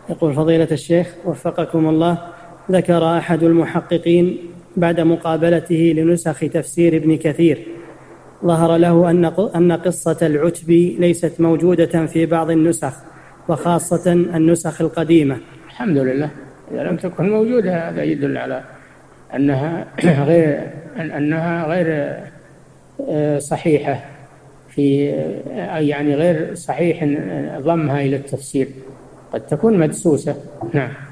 يقول فضيلة الشيخ وفقكم الله، ذكر أحد المحققين بعد مقابلته لنسخ تفسير ابن كثير ظهر له أن قصة العتبي ليست موجودة في بعض النسخ، وخاصة النسخ القديمة. الحمد لله، إذا لم تكن موجودة هذا يدل على أنها غير صحيحة، يعني غير صحيح ضمها إلى التفسير، قد تكون مدسوسة. نعم.